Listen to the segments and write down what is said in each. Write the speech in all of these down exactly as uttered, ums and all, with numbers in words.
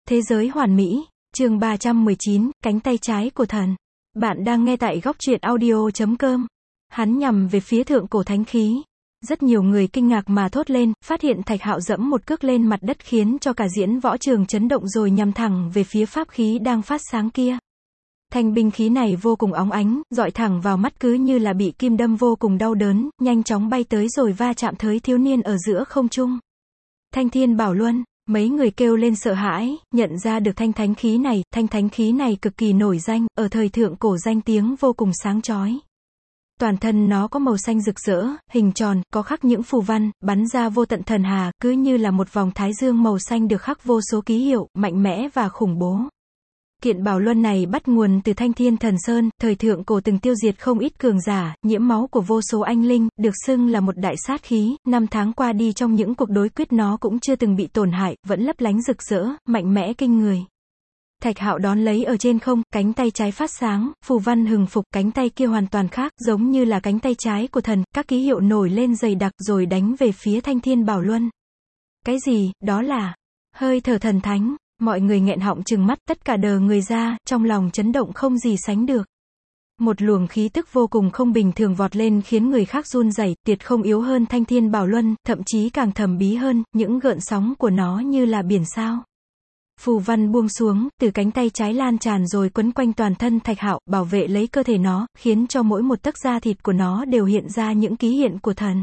Thế giới hoàn mỹ, chương ba trăm mười chín, cánh tay trái của thần. Bạn đang nghe tại góc truyện audio chấm com. Hắn nhằm về phía thượng cổ thánh khí. Rất nhiều người kinh ngạc mà thốt lên, phát hiện Thạch Hạo dẫm một cước lên mặt đất khiến cho cả diễn võ trường chấn động rồi nhằm thẳng về phía pháp khí đang phát sáng kia. Thanh binh khí này vô cùng óng ánh, dọi thẳng vào mắt cứ như là bị kim đâm vô cùng đau đớn, nhanh chóng bay tới rồi va chạm tới thiếu niên ở giữa không trung. Thanh Thiên Bảo Luân. Mấy người kêu lên sợ hãi, nhận ra được thanh thánh khí này, thanh thánh khí này cực kỳ nổi danh, ở thời thượng cổ danh tiếng vô cùng sáng chói. Toàn thân nó có màu xanh rực rỡ, hình tròn, có khắc những phù văn, bắn ra vô tận thần hà, cứ như là một vòng thái dương màu xanh được khắc vô số ký hiệu, mạnh mẽ và khủng bố. Kiện bảo luân này bắt nguồn từ Thanh Thiên Thần Sơn, thời thượng cổ từng tiêu diệt không ít cường giả, nhiễm máu của vô số anh linh, được xưng là một đại sát khí, năm tháng qua đi trong những cuộc đối quyết nó cũng chưa từng bị tổn hại, vẫn lấp lánh rực rỡ, mạnh mẽ kinh người. Thạch Hạo đón lấy ở trên không, cánh tay trái phát sáng, phù văn hừng phục, cánh tay kia hoàn toàn khác, giống như là cánh tay trái của thần, các ký hiệu nổi lên dày đặc rồi đánh về phía Thanh Thiên Bảo Luân. Cái gì, đó là hơi thở thần thánh. Mọi người nghẹn họng trừng mắt, tất cả đờ người ra, trong lòng chấn động không gì sánh được. Một luồng khí tức vô cùng không bình thường vọt lên khiến người khác run rẩy, tuyệt không yếu hơn Thanh Thiên Bảo Luân, thậm chí càng thầm bí hơn, những gợn sóng của nó như là biển sao. Phù văn buông xuống, từ cánh tay trái lan tràn rồi quấn quanh toàn thân Thạch Hạo, bảo vệ lấy cơ thể nó, khiến cho mỗi một tấc da thịt của nó đều hiện ra những ký hiện của thần.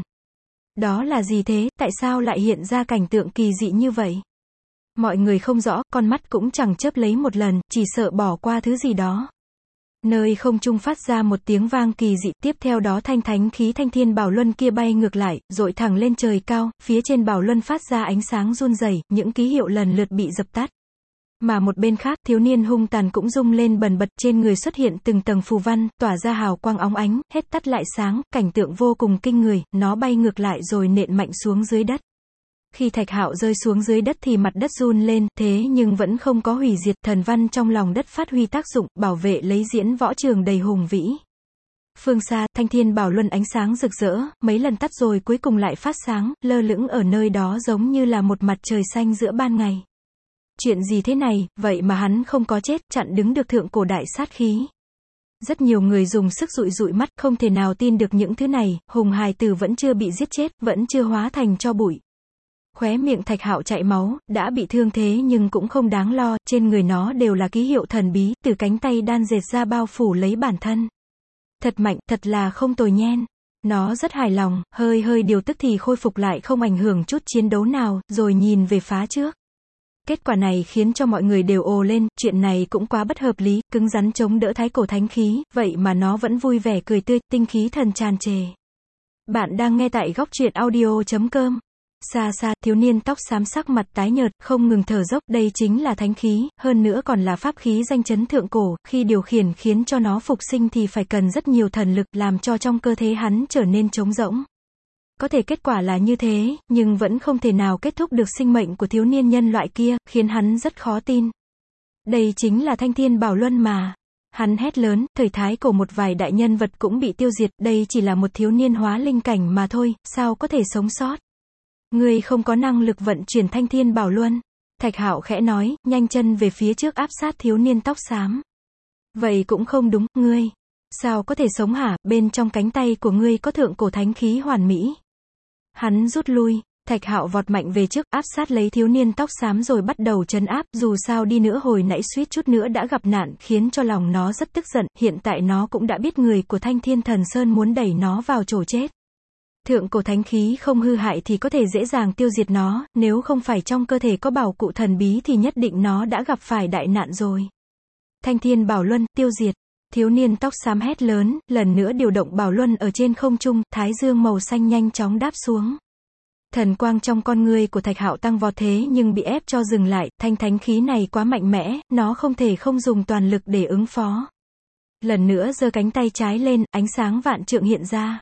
Đó là gì thế, tại sao lại hiện ra cảnh tượng kỳ dị như vậy? Mọi người không rõ, con mắt cũng chẳng chớp lấy một lần, chỉ sợ bỏ qua thứ gì đó. Nơi không trung phát ra một tiếng vang kỳ dị, tiếp theo đó thanh thánh khí Thanh Thiên Bảo Luân kia bay ngược lại, dội thẳng lên trời cao, phía trên Bảo Luân phát ra ánh sáng run rẩy, những ký hiệu lần lượt bị dập tắt. Mà một bên khác, thiếu niên hung tàn cũng rung lên bần bật, trên người xuất hiện từng tầng phù văn, tỏa ra hào quang óng ánh, hết tắt lại sáng, cảnh tượng vô cùng kinh người, nó bay ngược lại rồi nện mạnh xuống dưới đất. Khi Thạch Hạo rơi xuống dưới đất thì mặt đất run lên, thế nhưng vẫn không có hủy diệt, thần văn trong lòng đất phát huy tác dụng, bảo vệ lấy diễn võ trường đầy hùng vĩ. Phương xa, Thanh Thiên Bảo Luân ánh sáng rực rỡ, mấy lần tắt rồi cuối cùng lại phát sáng, lơ lửng ở nơi đó giống như là một mặt trời xanh giữa ban ngày. Chuyện gì thế này, vậy mà hắn không có chết, chặn đứng được thượng cổ đại sát khí. Rất nhiều người dùng sức dụi dụi mắt, không thể nào tin được những thứ này, hùng hài tử vẫn chưa bị giết chết, vẫn chưa hóa thành tro bụi. Khóe miệng Thạch Hạo chảy máu, đã bị thương thế nhưng cũng không đáng lo, trên người nó đều là ký hiệu thần bí, từ cánh tay đan dệt ra bao phủ lấy bản thân. Thật mạnh, thật là không tồi nhen. Nó rất hài lòng, hơi hơi điều tức thì khôi phục lại không ảnh hưởng chút chiến đấu nào, rồi nhìn về phá trước. Kết quả này khiến cho mọi người đều ồ lên, chuyện này cũng quá bất hợp lý, cứng rắn chống đỡ thái cổ thánh khí, vậy mà nó vẫn vui vẻ cười tươi, tinh khí thần tràn trề. Bạn đang nghe tại góc truyện audio chấm com. Xa xa, thiếu niên tóc xám sắc mặt tái nhợt, không ngừng thở dốc, đây chính là thánh khí, hơn nữa còn là pháp khí danh chấn thượng cổ, khi điều khiển khiến cho nó phục sinh thì phải cần rất nhiều thần lực, làm cho trong cơ thể hắn trở nên trống rỗng. Có thể kết quả là như thế, nhưng vẫn không thể nào kết thúc được sinh mệnh của thiếu niên nhân loại kia, khiến hắn rất khó tin. Đây chính là Thanh Thiên Bảo Luân mà. Hắn hét lớn, thời thái cổ một vài đại nhân vật cũng bị tiêu diệt, đây chỉ là một thiếu niên hóa linh cảnh mà thôi, sao có thể sống sót? Ngươi không có năng lực vận chuyển Thanh Thiên Bảo Luân. Thạch Hạo khẽ nói, nhanh chân về phía trước áp sát thiếu niên tóc xám. Vậy cũng không đúng, ngươi. Sao có thể sống hả, bên trong cánh tay của ngươi có thượng cổ thánh khí hoàn mỹ. Hắn rút lui, Thạch Hạo vọt mạnh về trước, áp sát lấy thiếu niên tóc xám rồi bắt đầu trấn áp, dù sao đi nữa hồi nãy suýt chút nữa đã gặp nạn, khiến cho lòng nó rất tức giận, hiện tại nó cũng đã biết người của Thanh Thiên Thần Sơn muốn đẩy nó vào chỗ chết. Thượng cổ thánh khí không hư hại thì có thể dễ dàng tiêu diệt nó, nếu không phải trong cơ thể có bảo cụ thần bí thì nhất định nó đã gặp phải đại nạn rồi. Thanh Thiên Bảo Luân, tiêu diệt. Thiếu niên tóc xám hét lớn, lần nữa điều động Bảo Luân ở trên không trung, thái dương màu xanh nhanh chóng đáp xuống. Thần quang trong con ngươi của Thạch Hạo tăng vọt thế nhưng bị ép cho dừng lại, thanh thánh khí này quá mạnh mẽ, nó không thể không dùng toàn lực để ứng phó. Lần nữa giơ cánh tay trái lên, ánh sáng vạn trượng hiện ra.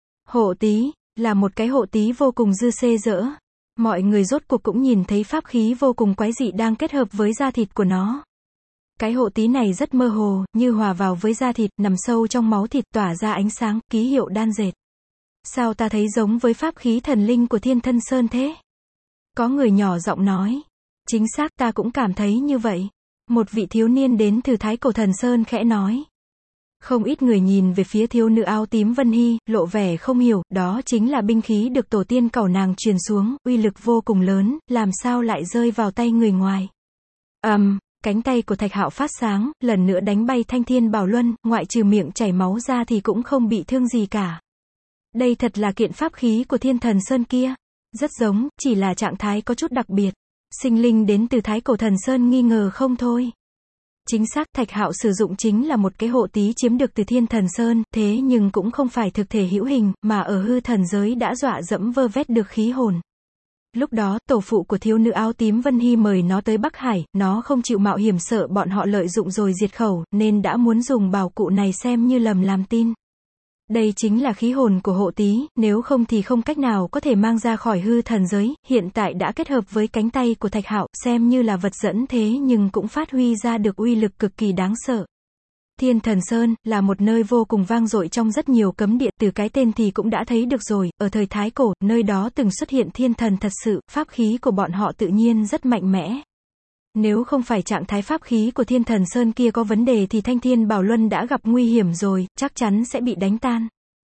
Hộ tí, là một cái hộ tí vô cùng dư xê dỡ. Mọi người rốt cuộc cũng nhìn thấy pháp khí vô cùng quái dị đang kết hợp với da thịt của nó. Cái hộ tí này rất mơ hồ, như hòa vào với da thịt, nằm sâu trong máu thịt, tỏa ra ánh sáng, ký hiệu đan dệt. Sao ta thấy giống với pháp khí thần linh của Thiên Thân Sơn thế? Có người nhỏ giọng nói. Chính xác, ta cũng cảm thấy như vậy. Một vị thiếu niên đến từ Thái Cổ Thần Sơn khẽ nói. Không ít người nhìn về phía thiếu nữ áo tím Vân Hy, lộ vẻ không hiểu, đó chính là binh khí được tổ tiên cẩu nàng truyền xuống, uy lực vô cùng lớn, làm sao lại rơi vào tay người ngoài. ầm, um, cánh tay của Thạch Hạo phát sáng, lần nữa đánh bay Thanh Thiên Bảo Luân, ngoại trừ miệng chảy máu ra thì cũng không bị thương gì cả. Đây thật là kiện pháp khí của Thiên Thần Sơn kia. Rất giống, chỉ là trạng thái có chút đặc biệt. Sinh linh đến từ Thái Cổ Thần Sơn nghi ngờ không thôi. Chính xác, Thạch Hạo sử dụng chính là một cái hộ tí chiếm được từ Thiên Thần Sơn, thế nhưng cũng không phải thực thể hữu hình, mà ở hư thần giới đã dọa dẫm vơ vét được khí hồn. Lúc đó, tổ phụ của thiếu nữ áo tím Vân Hy mời nó tới Bắc Hải, nó không chịu mạo hiểm sợ bọn họ lợi dụng rồi diệt khẩu, nên đã muốn dùng bảo cụ này xem như lầm làm tin. Đây chính là khí hồn của hộ tí, nếu không thì không cách nào có thể mang ra khỏi hư thần giới, hiện tại đã kết hợp với cánh tay của Thạch Hạo, xem như là vật dẫn thế nhưng cũng phát huy ra được uy lực cực kỳ đáng sợ. Thiên Thần Sơn, là một nơi vô cùng vang dội trong rất nhiều cấm địa, từ cái tên thì cũng đã thấy được rồi, ở thời Thái Cổ, nơi đó từng xuất hiện thiên thần thật sự, pháp khí của bọn họ tự nhiên rất mạnh mẽ. Nếu không phải trạng thái pháp khí của Thiên Thần Sơn kia có vấn đề thì Thanh Thiên Bảo Luân đã gặp nguy hiểm rồi, chắc chắn sẽ bị đánh tan.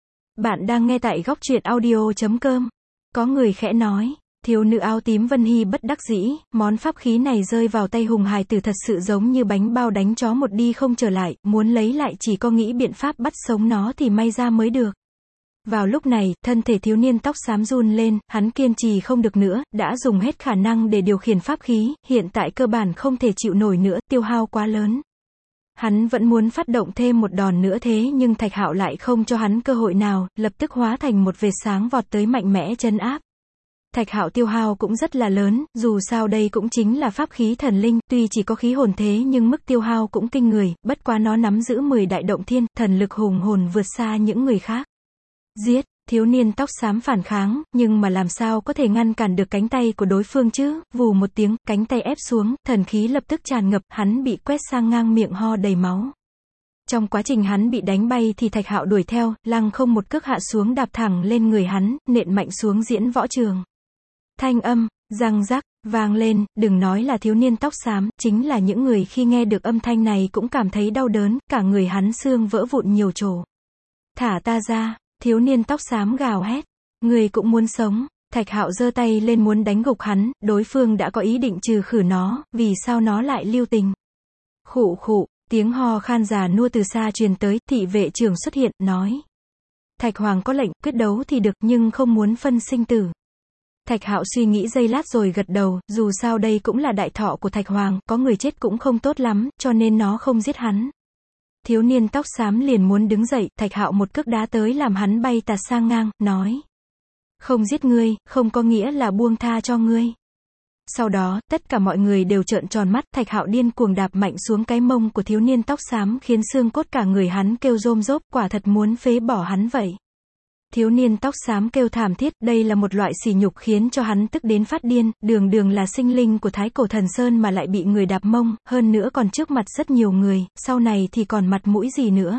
Bạn đang nghe tại góc truyện audio chấm com. Có người khẽ nói, thiếu nữ áo tím Vân Hy bất đắc dĩ, món pháp khí này rơi vào tay hùng hài tử thật sự giống như bánh bao đánh chó một đi không trở lại, muốn lấy lại chỉ có nghĩ biện pháp bắt sống nó thì may ra mới được. Vào lúc này, thân thể thiếu niên tóc xám run lên, hắn kiên trì không được nữa, đã dùng hết khả năng để điều khiển pháp khí, hiện tại cơ bản không thể chịu nổi nữa, tiêu hao quá lớn. Hắn vẫn muốn phát động thêm một đòn nữa thế nhưng Thạch Hạo lại không cho hắn cơ hội nào, lập tức hóa thành một vệt sáng vọt tới mạnh mẽ trấn áp. Thạch Hạo tiêu hao cũng rất là lớn, dù sao đây cũng chính là pháp khí thần linh, tuy chỉ có khí hồn thế nhưng mức tiêu hao cũng kinh người, bất quá nó nắm giữ mười đại động thiên, thần lực hùng hồn vượt xa những người khác. Giết, thiếu niên tóc xám phản kháng, nhưng mà làm sao có thể ngăn cản được cánh tay của đối phương chứ, vù một tiếng, cánh tay ép xuống, thần khí lập tức tràn ngập, hắn bị quét sang ngang miệng ho đầy máu. Trong quá trình hắn bị đánh bay thì Thạch Hạo đuổi theo, lăng không một cước hạ xuống đạp thẳng lên người hắn, nện mạnh xuống diễn võ trường. Thanh âm, răng rắc, vang lên, đừng nói là thiếu niên tóc xám, chính là những người khi nghe được âm thanh này cũng cảm thấy đau đớn, cả người hắn xương vỡ vụn nhiều chỗ. Thả ta ra. Thiếu niên tóc xám gào hét, người cũng muốn sống. Thạch Hạo giơ tay lên muốn đánh gục hắn, đối phương đã có ý định trừ khử nó, vì sao nó lại lưu tình. Khụ khụ, tiếng ho khan già nua từ xa truyền tới, thị vệ trưởng xuất hiện, nói. Thạch Hoàng có lệnh, quyết đấu thì được, nhưng không muốn phân sinh tử. Thạch Hạo suy nghĩ giây lát rồi gật đầu, dù sao đây cũng là đại thọ của Thạch Hoàng, có người chết cũng không tốt lắm, cho nên nó không giết hắn. Thiếu niên tóc xám liền muốn đứng dậy, Thạch Hạo một cước đá tới làm hắn bay tạt sang ngang, nói. Không giết ngươi, không có nghĩa là buông tha cho ngươi. Sau đó, tất cả mọi người đều trợn tròn mắt, Thạch Hạo điên cuồng đạp mạnh xuống cái mông của thiếu niên tóc xám khiến xương cốt cả người hắn kêu rôm rốp, quả thật muốn phế bỏ hắn vậy. Thiếu niên tóc xám kêu thảm thiết, đây là một loại sỉ nhục khiến cho hắn tức đến phát điên, đường đường là sinh linh của Thái Cổ Thần Sơn mà lại bị người đạp mông, hơn nữa còn trước mặt rất nhiều người, sau này thì còn mặt mũi gì nữa.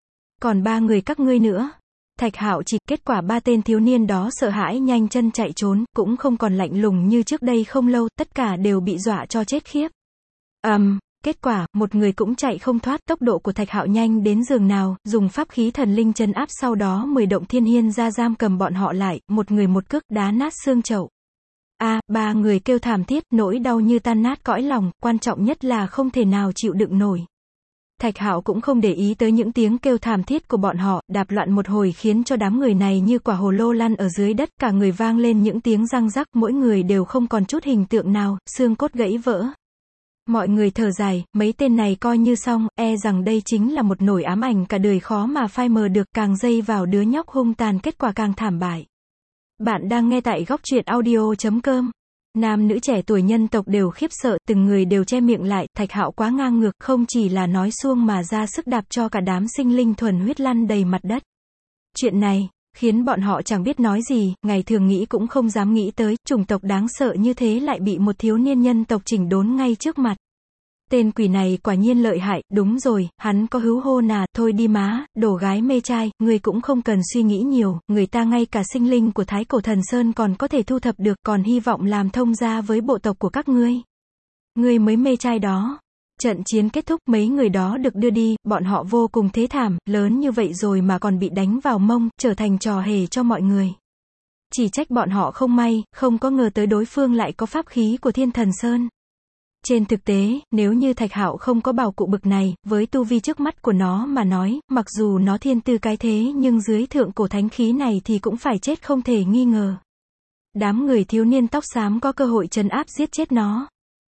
Còn ba người các ngươi nữa. Thạch Hạo chỉ, kết quả ba tên thiếu niên đó sợ hãi nhanh chân chạy trốn, cũng không còn lạnh lùng như trước đây không lâu, tất cả đều bị dọa cho chết khiếp. ầm, um, kết quả, một người cũng chạy không thoát, tốc độ của Thạch Hạo nhanh đến giường nào, dùng pháp khí thần linh trấn áp sau đó mười động thiên hiên ra giam cầm bọn họ lại, một người một cước đá nát xương chậu. A, à, ba người kêu thảm thiết, nỗi đau như tan nát cõi lòng, quan trọng nhất là không thể nào chịu đựng nổi. Thạch Hạo cũng không để ý tới những tiếng kêu thảm thiết của bọn họ, đạp loạn một hồi khiến cho đám người này như quả hồ lô lăn ở dưới đất, cả người vang lên những tiếng răng rắc, mỗi người đều không còn chút hình tượng nào, xương cốt gãy vỡ. Mọi người thở dài, mấy tên này coi như xong, e rằng đây chính là một nỗi ám ảnh cả đời khó mà phai mờ được, càng dây vào đứa nhóc hung tàn kết quả càng thảm bại. Bạn đang nghe tại góc truyện audio chấm com. Nam nữ trẻ tuổi nhân tộc đều khiếp sợ, từng người đều che miệng lại, Thạch Hạo quá ngang ngược, không chỉ là nói suông mà ra sức đạp cho cả đám sinh linh thuần huyết lăn đầy mặt đất. Chuyện này khiến bọn họ chẳng biết nói gì, ngày thường nghĩ cũng không dám nghĩ tới, chủng tộc đáng sợ như thế lại bị một thiếu niên nhân tộc chỉnh đốn ngay trước mặt. Tên quỷ này quả nhiên lợi hại, đúng rồi, hắn có hữu hô nà, thôi đi má, đổ gái mê trai, ngươi cũng không cần suy nghĩ nhiều, người ta ngay cả sinh linh của Thái Cổ Thần Sơn còn có thể thu thập được, còn hy vọng làm thông gia với bộ tộc của các ngươi. Ngươi mới mê trai đó. Trận chiến kết thúc, mấy người đó được đưa đi, bọn họ vô cùng thế thảm, lớn như vậy rồi mà còn bị đánh vào mông, trở thành trò hề cho mọi người. Chỉ trách bọn họ không may, không có ngờ tới đối phương lại có pháp khí của Thiên Thần Sơn. Trên thực tế, nếu như Thạch Hạo không có bảo cụ bực này, với tu vi trước mắt của nó mà nói, mặc dù nó thiên tư cái thế nhưng dưới thượng cổ thánh khí này thì cũng phải chết không thể nghi ngờ. Đám người thiếu niên tóc xám có cơ hội trấn áp giết chết nó.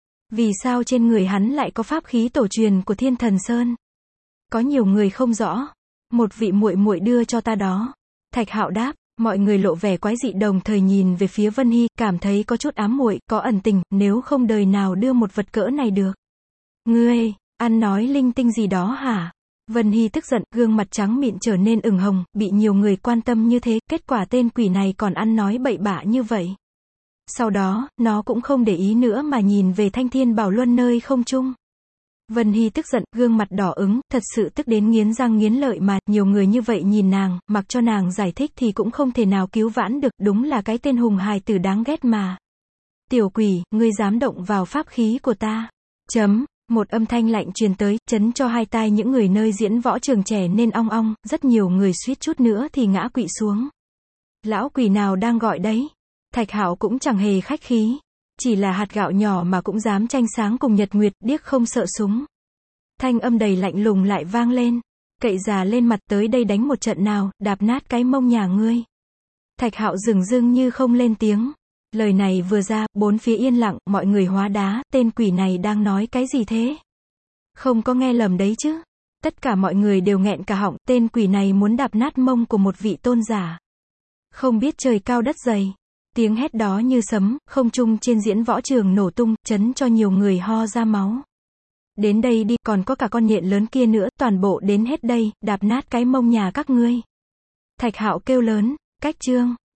Vì sao trên người hắn lại có pháp khí tổ truyền của Thiên Thần Sơn? Có nhiều người không rõ. Một vị muội muội đưa cho ta đó. Thạch Hạo đáp. Mọi người lộ vẻ quái dị đồng thời nhìn về phía Vân Hy, cảm thấy có chút ám muội, có ẩn tình, nếu không đời nào đưa một vật cỡ này được. Ngươi, ăn nói linh tinh gì đó hả? Vân Hy tức giận, gương mặt trắng mịn trở nên ửng hồng, bị nhiều người quan tâm như thế, kết quả tên quỷ này còn ăn nói bậy bạ như vậy. Sau đó, nó cũng không để ý nữa mà nhìn về Thanh Thiên Bảo Luân nơi không trung. Vân Hy tức giận, gương mặt đỏ ứng, thật sự tức đến nghiến răng nghiến lợi mà, nhiều người như vậy nhìn nàng, mặc cho nàng giải thích thì cũng không thể nào cứu vãn được, đúng là cái tên hùng hài tử đáng ghét mà. Tiểu quỷ, ngươi dám động vào pháp khí của ta. Chấm, một âm thanh lạnh truyền tới, chấn cho hai tai những người nơi diễn võ trường trẻ nên ong ong, rất nhiều người suýt chút nữa thì ngã quỵ xuống. Lão quỷ nào đang gọi đấy? Thạch Hạo cũng chẳng hề khách khí. Chỉ là hạt gạo nhỏ mà cũng dám tranh sáng cùng Nhật Nguyệt, điếc không sợ súng. Thanh âm đầy lạnh lùng lại vang lên. Cậy già lên mặt, tới đây đánh một trận nào, đạp nát cái mông nhà ngươi. Thạch Hạo dửng dưng như không lên tiếng. Lời này vừa ra, bốn phía yên lặng, mọi người hóa đá, tên quỷ này đang nói cái gì thế? Không có nghe lầm đấy chứ? Tất cả mọi người đều nghẹn cả họng, tên quỷ này muốn đạp nát mông của một vị tôn giả. Không biết trời cao đất dày. Tiếng hét đó như sấm, không trung trên diễn võ trường nổ tung, chấn cho nhiều người ho ra máu. Đến đây đi, còn có cả con nhện lớn kia nữa, toàn bộ đến hết đây, đạp nát cái mông nhà các ngươi. Thạch Hạo kêu lớn, cách chương.